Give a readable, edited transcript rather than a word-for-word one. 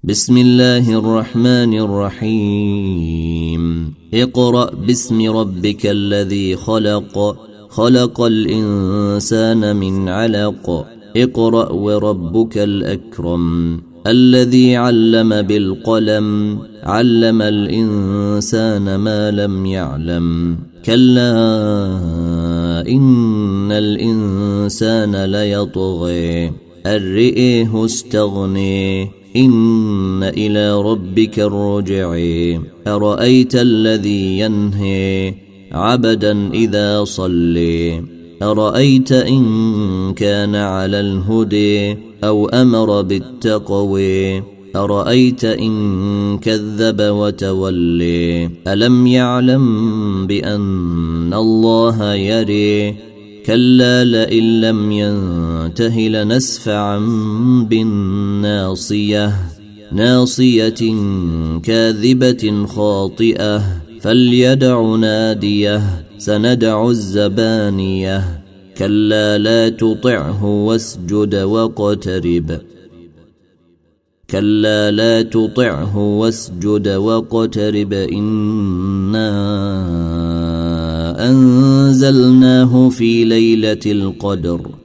بسم الله الرحمن الرحيم اقرأ باسم ربك الذي خلق خلق الإنسان من علق اقرأ وربك الأكرم الذي علم بالقلم علم الإنسان ما لم يعلم كلا إن الإنسان ليطغي أن رئيه استغني إن إلى ربك الرجع أرأيت الذي ينهي عبدا إذا صلي أرأيت إن كان على الهدي أو أمر بالتقوي أرأيت إن كذب وتولي ألم يعلم بأن الله يري كلا لئن لم ينته لنسفعا بالناصية ناصية كاذبة خاطئة فليدع ناديه سندع الزبانية كلا لا تطعه واسجد واقترب كلا لا تطعه واسجد واقترب إنا أنزلناه في ليلة القدر